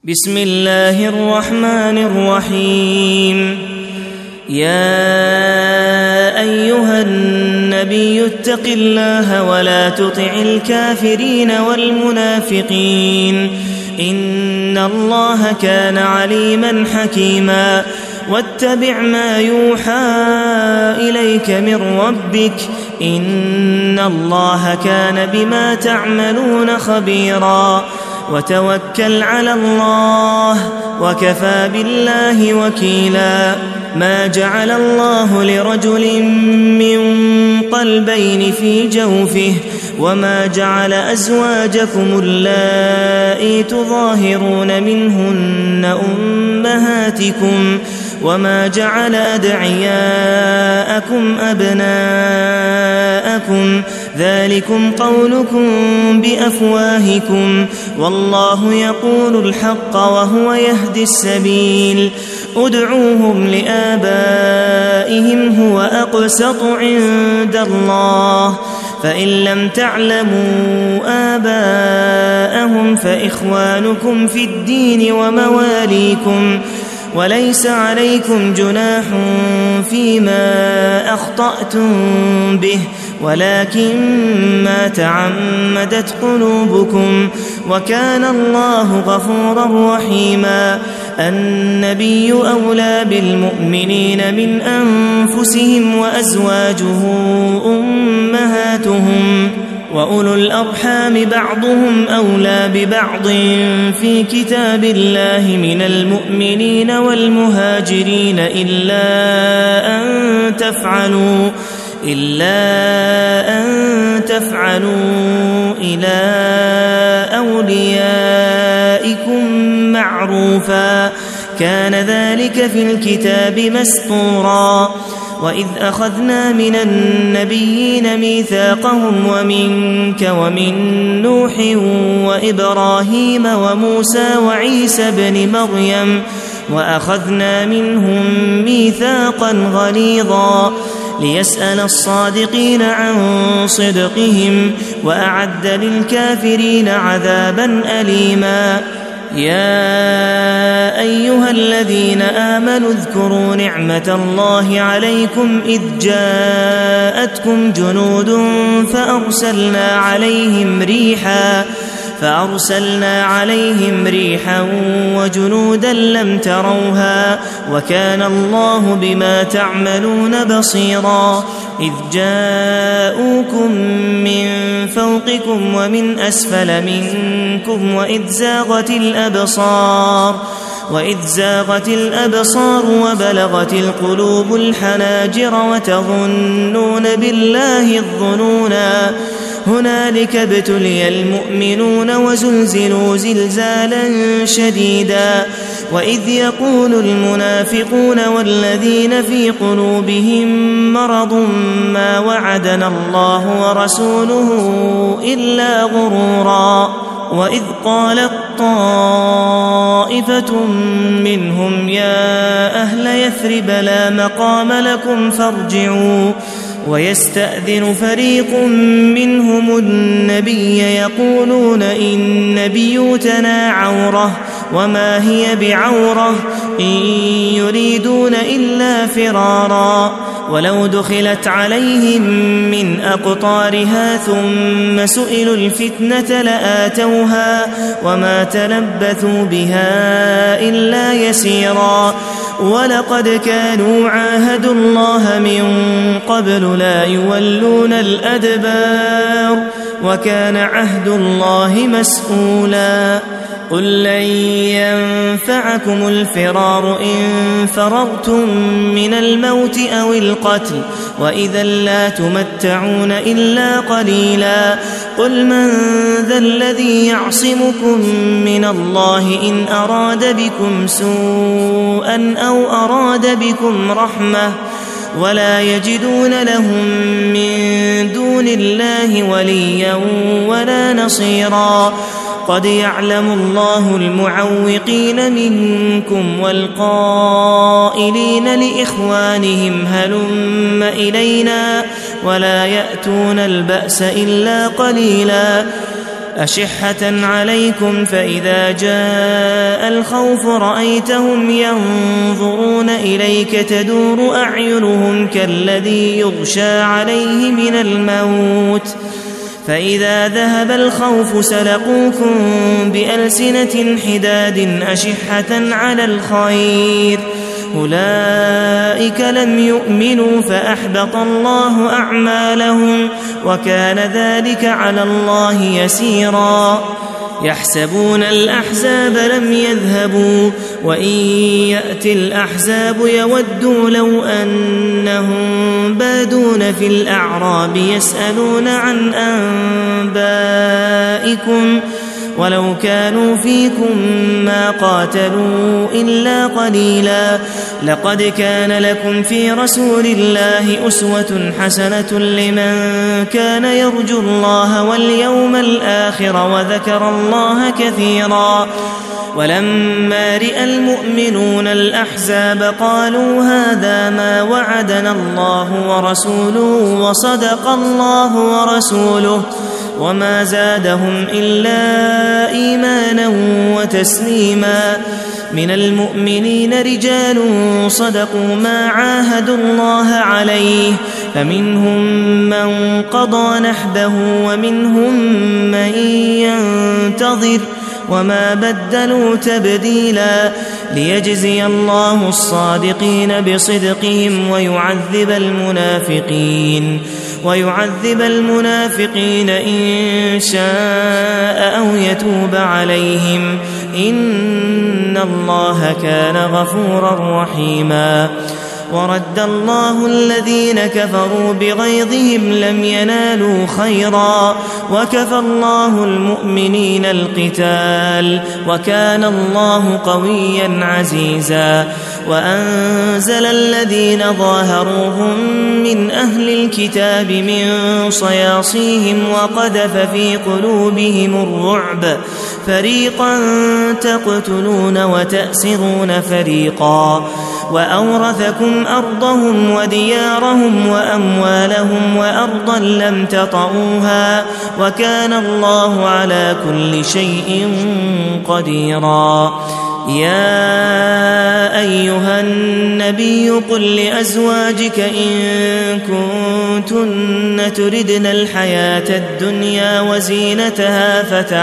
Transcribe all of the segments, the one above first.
بسم الله الرحمن الرحيم. يا أيها النبي اتق الله ولا تطع الكافرين والمنافقين إن الله كان عليما حكيما. واتبع ما يوحى إليك من ربك إن الله كان بما تعملون خبيرا. وتوكل على الله وكفى بالله وكيلا. ما جعل الله لرجل من قلبين في جوفه وما جعل أزواجكم اللائي تظاهرون منهن أمهاتكم وما جعل أدعياءكم أبناءكم ذلكم قولكم بأفواهكم والله يقول الحق وهو يهدي السبيل. ادعوهم لآبائهم هو أقسط عند الله فإن لم تعلموا آباءهم فإخوانكم في الدين ومواليكم وليس عليكم جناح فيما أخطأتم به ولكن ما تعمدت قلوبكم وكان الله غفورا رحيما. النبي أولى بالمؤمنين من أنفسهم وأزواجه أمهاتهم وأولو الأرحام بعضهم أولى ببعض في كتاب الله من المؤمنين والمهاجرين إلا أن تفعلوا إلى أوليائكم معروفا كان ذلك في الكتاب مسطورا. وإذ أخذنا من النبيين ميثاقهم ومنك ومن نوح وإبراهيم وموسى وعيسى بن مريم وأخذنا منهم ميثاقا غليظا ليسأل الصادقين عن صدقهم وأعد للكافرين عذابا أليما. يا أيها الذين آمنوا اذكروا نعمة الله عليكم إذ جاءتكم جنود فأرسلنا عليهم ريحا وجنودا لم تروها وكان الله بما تعملون بصيرا. إذ جاءوكم من فوقكم ومن أسفل منكم وإذ زاغت الأبصار وبلغت القلوب الحناجر وتظنون بالله الظنونا. هنالك ابتلي المؤمنون وزلزلوا زلزالا شديدا. وإذ يقول المنافقون والذين في قلوبهم مرض ما وعدنا الله ورسوله إلا غرورا. وإذ قالت طائفة منهم يا أهل يثرب لا مقام لكم فارجعوا ويستأذن فريق منهم النبي يقولون إن بيوتنا عورة وما هي بعورة إن يريدون إلا فرارا. ولو دخلت عليهم من أقطارها ثم سئلوا الفتنة لآتوها وما تلبثوا بها إلا يسيرا. ولقد كانوا عاهدوا الله من قبل لا يولون الأدبار وكان عهد الله مسؤولا. قل لن ينفعكم الفرار إن فررتم من الموت أو القتل وإذا لا تمتعون إلا قليلا. قل من ذا الذي يعصمكم من الله إن أراد بكم سوءا أو أراد بكم رحمة ولا يجدون لهم من دون الله وليا ولا نصيرا. قد يعلم الله المعوقين منكم والقائلين لإخوانهم هلم إلينا ولا يأتون البأس إلا قليلا. أشحة عليكم فإذا جاء الخوف رأيتهم ينظرون إليك تدور أعينهم كالذي يغشى عليه من الموت فإذا ذهب الخوف سلقوكم بألسنة حداد أشحة على الخير أولئك لم يؤمنوا فأحبط الله أعمالهم وكان ذلك على الله يسيرا يحسبون الأحزاب لم يذهبوا وإن يأتي الأحزاب يودوا لو أنهم بادون في الأعراب يسألون عن أنبائكم ولو كانوا فيكم ما قاتلوا إلا قليلا لقد كان لكم في رسول الله أسوة حسنة لمن كان يرجو الله واليوم الآخر وذكر الله كثيرا ولما رأى المؤمنون الأحزاب قالوا هذا ما وعدنا الله ورسوله وصدق الله ورسوله وما زادهم إلا إيمانا وتسليما من المؤمنين رجال صدقوا ما عاهدوا الله عليه فمنهم من قضى نحبه ومنهم من ينتظر وما بدلوا تبديلا ليجزي الله الصادقين بصدقهم ويعذب المنافقين إن شاء أو يتوب عليهم إن الله كان غفورا رحيما ورد الله الذين كفروا بغيظهم لم ينالوا خيرا وكفى الله المؤمنين القتال وكان الله قويا عزيزا وأنزل الذين ظاهروهم من أهل الكتاب من صياصيهم وقذف في قلوبهم الرعب فريقا تقتلون وتأسرون فريقا وأورثكم أرضهم وديارهم وأموالهم وأرضا لم تطئوها وكان الله على كل شيء قديرا يا أيها النبي قل لأزواجك إن كنتن تردن الحياة الدنيا وزينتها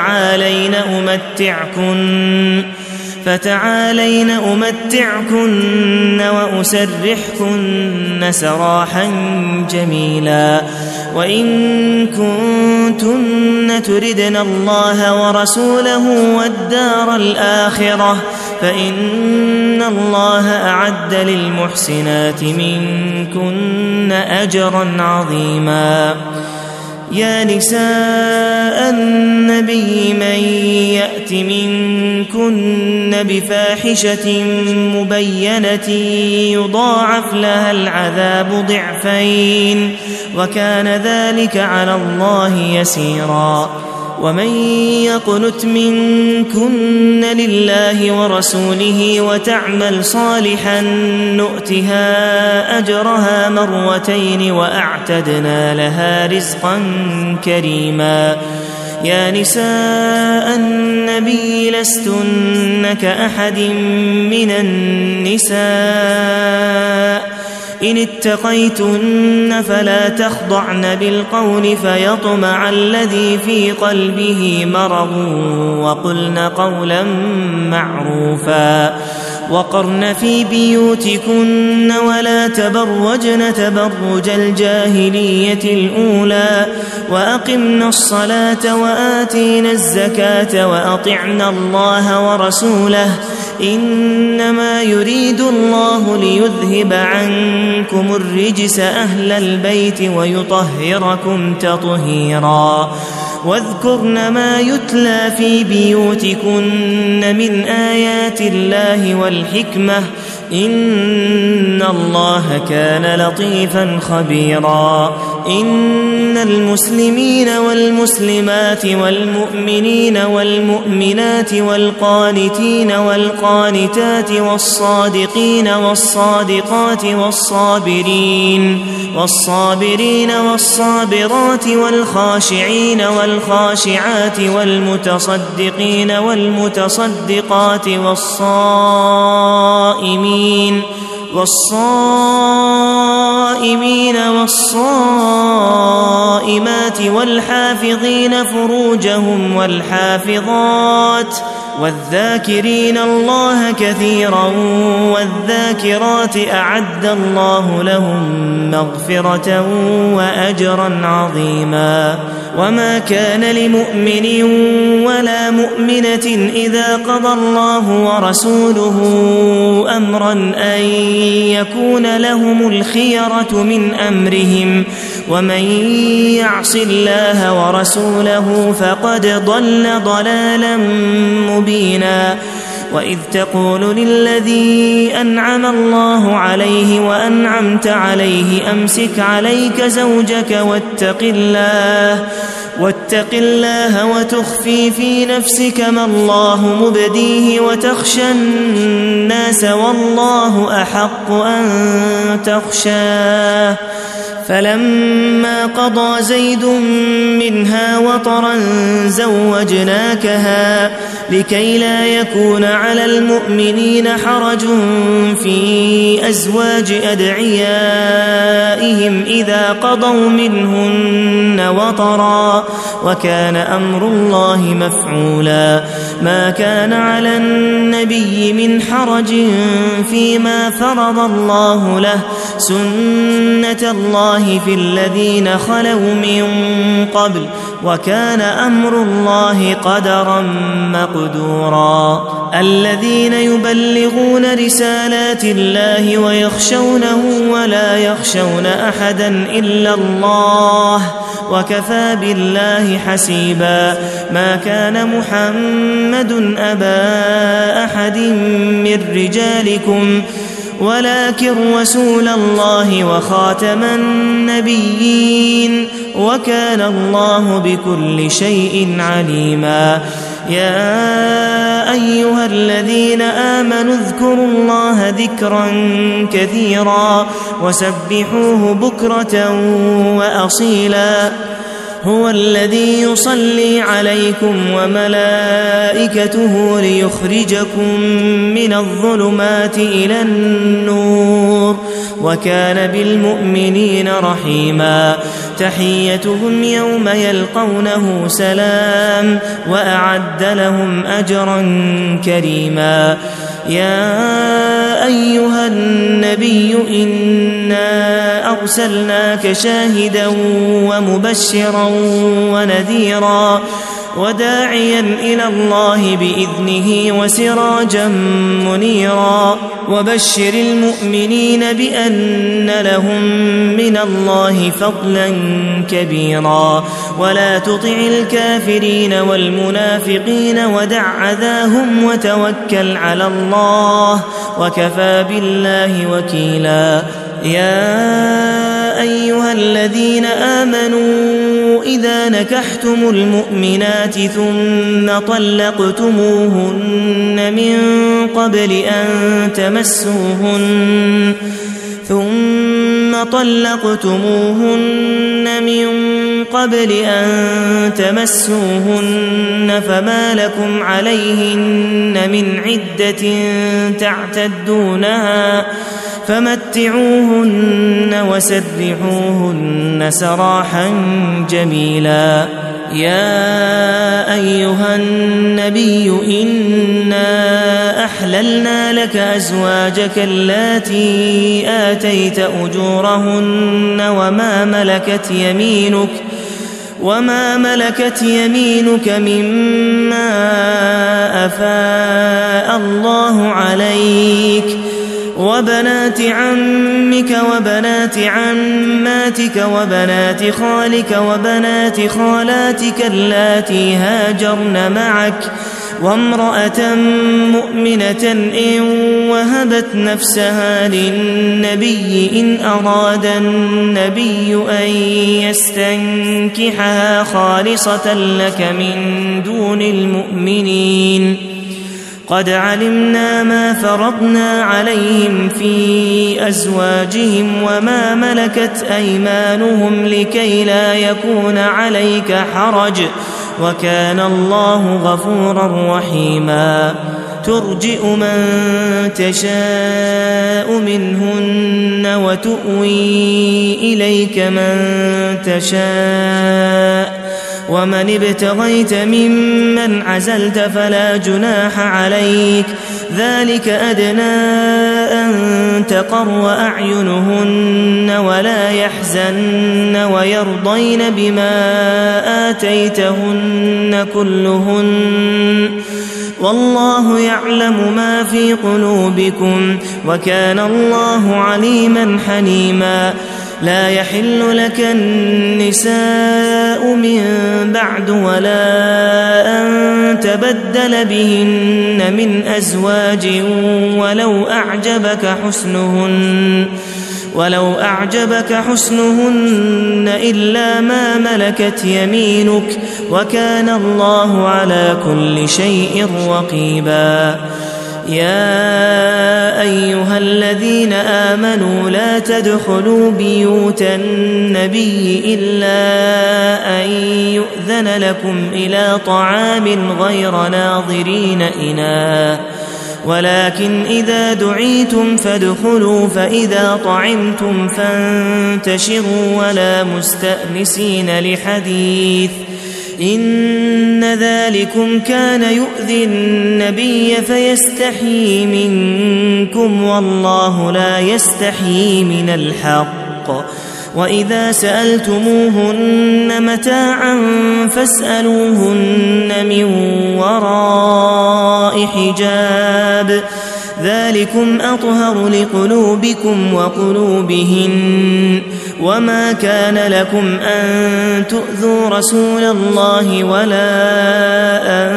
فتعالين أمتعكن وأسرحكن سراحا جميلا وإن كنتن تردن الله ورسوله والدار الآخرة فإن الله أعد للمحسنات منكن أجرا عظيما يا نساء النبي من يأت منكن بفاحشة مبينة يضاعف لها العذاب ضعفين وكان ذلك على الله يسيرا ومن يقنت منكن لله ورسوله وتعمل صالحا نؤتها أجرها مرتين وأعتدنا لها رزقا كريما يا نساء النبي لستن كأحد من النساء إن اتقيتن فلا تخضعن بالقول فيطمع الذي في قلبه مرض وقلن قولا معروفا وقرن في بيوتكن ولا تبرجن تبرج الجاهلية الأولى وأقمنا الصلاة وآتينا الزكاة وأطعنا الله ورسوله إنما يريد الله ليذهب عنكم الرجس أهل البيت ويطهركم تطهيرا واذكرن ما يتلى في بيوتكن من آيات الله والحكمة إن الله كان لطيفا خبيرا إن المسلمين والمسلمات والمؤمنين والمؤمنات والقانتين والقانتات والصادقين والصادقات والصابرين والصابرات والخاشعين والخاشعات والمتصدقين والمتصدقات والصائمين والصائمات والحافظين فروجهم والحافظات والذاكرين الله كثيرا والذاكرات أعد الله لهم مغفرة وأجرا عظيما. وما كان لمؤمن ولا مؤمنة إذا قضى الله ورسوله أمرا أن يكون لهم الخيرة من أمرهم ومن يعص الله ورسوله فقد ضل ضلالا مبينا. وإذ تقول للذي أنعم الله عليه وأنعمت عليه أمسك عليك زوجك واتق الله وتخفي في نفسك ما الله مبديه وتخشى الناس والله أحق أن تخشاه. فلما قضى زيد منها وطرا زوجناكها لكي لا يكون على المؤمنين حرج في أزواج أدعيائهم إذا قضوا منهن وطرا وكان أمر الله مفعولا. ما كان على النبي من حرج فيما فرض الله له سنة الله في الذين خلوا من قبل وكان أمر الله قدرا مقدورا. الذين يبلغون رسالات الله ويخشونه ولا يخشون أحدا إلا الله وكفى بالله حسيبا. ما كان محمد أبا أحد من رجالكم ولكن رسول الله وخاتم النبيين وكان الله بكل شيء عليما. يا أيها الذين آمنوا اذكروا الله ذكرا كثيرا وسبحوه بكرة وأصيلا. هو الذي يصلي عليكم وملائكته ليخرجكم من الظلمات إلى النور وكان بالمؤمنين رحيما. تحيتهم يوم يلقونه سلام وأعد لهم أجرا كريما. يا أيها النبي إنا أرسلناك شاهدا ومبشرا ونذيرا وداعيا إلى الله بإذنه وسراجا منيرا. وبشر المؤمنين بأن لهم من الله فضلا كبيرا. ولا تطع الكافرين والمنافقين ودع أذاهم وتوكل على الله وكفى بالله وكيلا. يا أيها الذين آمنوا إذا نكحتم المؤمنات ثم طلقتموهن من قبل أن تمسوهن فما لكم عليهن من عدة تعتدونها فمتعوهن وسرحوهن سراحا جميلا. يا أيها النبي إنا أحللنا لك أزواجك اللاتي آتيت أجورهن وما ملكت يمينك مما أفاء الله عليك وبنات عمك وبنات عماتك وبنات خالك وبنات خالاتك اللاتي هاجرن معك وامرأة مؤمنة إن وهبت نفسها للنبي إن أراد النبي أن يستنكحها خالصة لك من دون المؤمنين قد علمنا ما فرضنا عليهم في أزواجهم وما ملكت أيمانهم لكي لا يكون عليك حرج وكان الله غفورا رحيما ترجئ من تشاء منهن وتؤوي إليك من تشاء ومن ابتغيت ممن عزلت فلا جناح عليك ذلك أدنى أن تقر أعينهن ولا يحزن ويرضين بما آتيتهن كلهن والله يعلم ما في قلوبكم وكان الله عليما حليما لا يحل لك النساء من بعد ولا أن تبدل بهن من أزواج ولو أعجبك حسنهن إلا ما ملكت يمينك وكان الله على كل شيء رقيبا يا أيها الذين آمنوا لا تدخلوا بيوت النبي إلا أن يؤذن لكم إلى طعام غير ناظرين إناه ولكن إذا دعيتم فادخلوا فإذا طعمتم فانتشروا ولا مستأنسين لحديث إن ذلكم كان يؤذي النبي فيستحيي منكم والله لا يستحيي من الحق وإذا سألتموهن متاعا فاسألوهن من وراء حجاب ذلكم أطهر لقلوبكم وقلوبهن وما كان لكم أن تؤذوا رسول الله ولا أن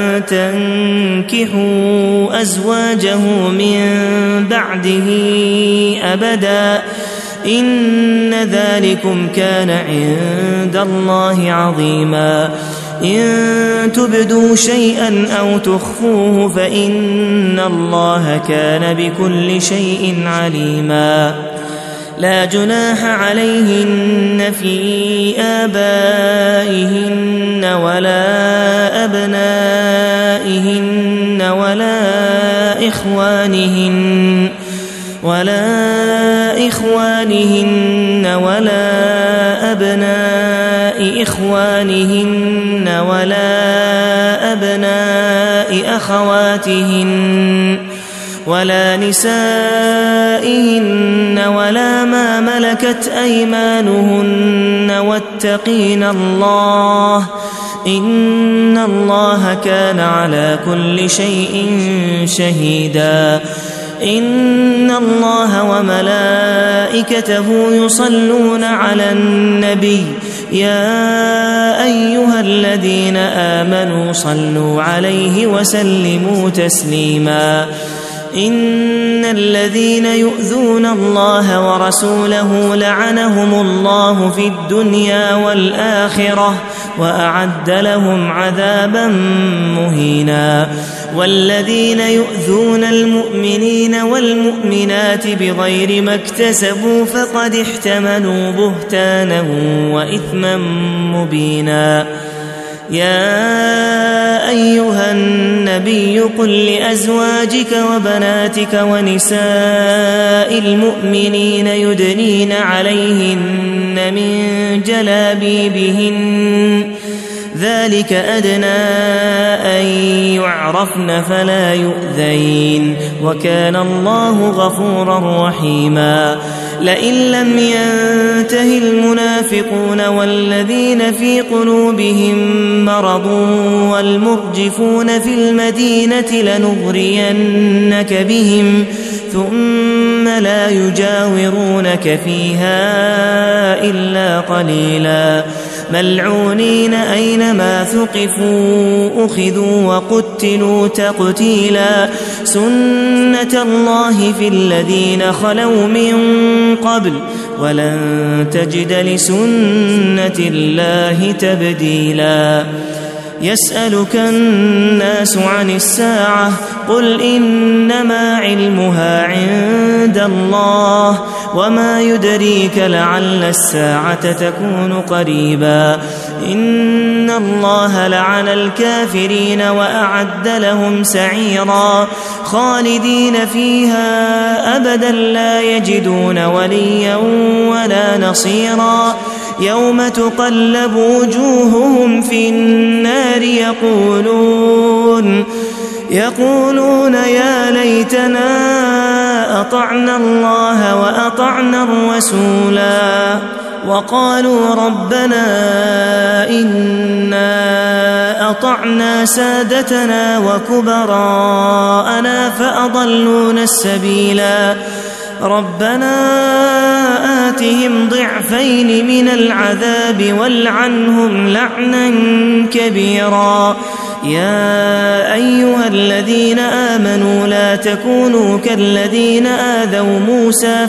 تنكحوا أزواجه من بعده أبدا إن ذلكم كان عند الله عظيما إن تبدوا شيئا أو تخفوه فإن الله كان بكل شيء عليما لا جناح عليهن في آبائهن ولا أبنائهن ولا إخوانهن ولا أبناء إخوانهن ولا أبناء أخواتهن ولا نسائهن ولا ما ملكت أيمانهن واتقين الله إن الله كان على كل شيء شهيدا إن الله وملائكته يصلون على النبي يا أيها الذين آمنوا صلوا عليه وسلموا تسليما إن الذين يؤذون الله ورسوله لعنهم الله في الدنيا والآخرة وأعد لهم عذابا مهينا والذين يؤذون المؤمنين والمؤمنات بغير ما اكتسبوا فقد احتملوا بهتانا وإثما مبينا يا أيها النبي قل لأزواجك وبناتك ونساء المؤمنين يدنين عليهن من جلابيبهن ذلك أدنى أن يعرفن فلا يؤذين وكان الله غفورا رحيما لئن لم ينته المنافقون والذين في قلوبهم مرض والمرجفون في المدينة لنغرينك بهم ثم لا يجاورونك فيها إلا قليلا ملعونين أينما ثقفوا أخذوا وقتلوا تقتيلا سنة الله في الذين خلوا من قبل ولن تجد لسنة الله تبديلا يسألك الناس عن الساعة قل إنما علمها عند الله وما يدريك لعل الساعة تكون قريبا إن الله لعن الكافرين وأعد لهم سعيرا خالدين فيها أبدا لا يجدون وليا ولا نصيرا يوم تقلب وجوههم في النار يقولون يا ليتنا أطعنا الله وأطعنا الرسولا وقالوا ربنا إنا أطعنا سادتنا وكبراءنا فأضلونا السبيلا ربنا آتهم ضعفين من العذاب والعنهم لعنا كبيرا يا أيها الذين آمنوا لا تكونوا كالذين آذوا موسى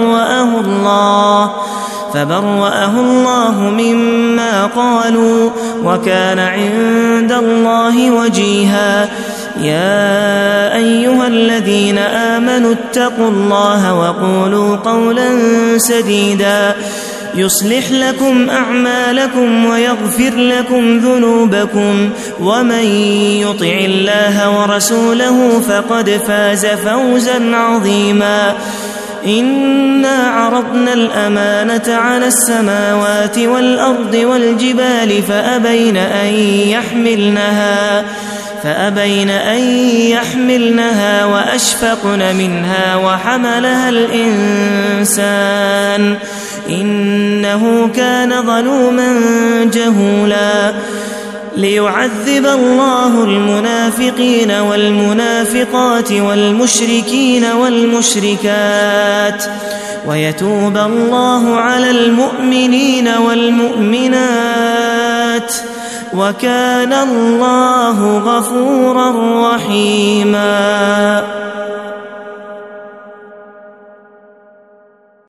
فبرأه الله مما قالوا وكان عند الله وجيها يا أيها الذين آمنوا اتقوا الله وقولوا قولا سديدا يصلح لكم أعمالكم ويغفر لكم ذنوبكم ومن يطع الله ورسوله فقد فاز فوزا عظيما إنا عرضنا الأمانة على السماوات والأرض والجبال فأبين أن يحملنها وأشفقن منها وحملها الإنسان إنه كان ظلوما جهولا ليعذب الله المنافقين والمنافقات والمشركين والمشركات ويتوب الله على المؤمنين والمؤمنات وكان الله غفورا رحيما.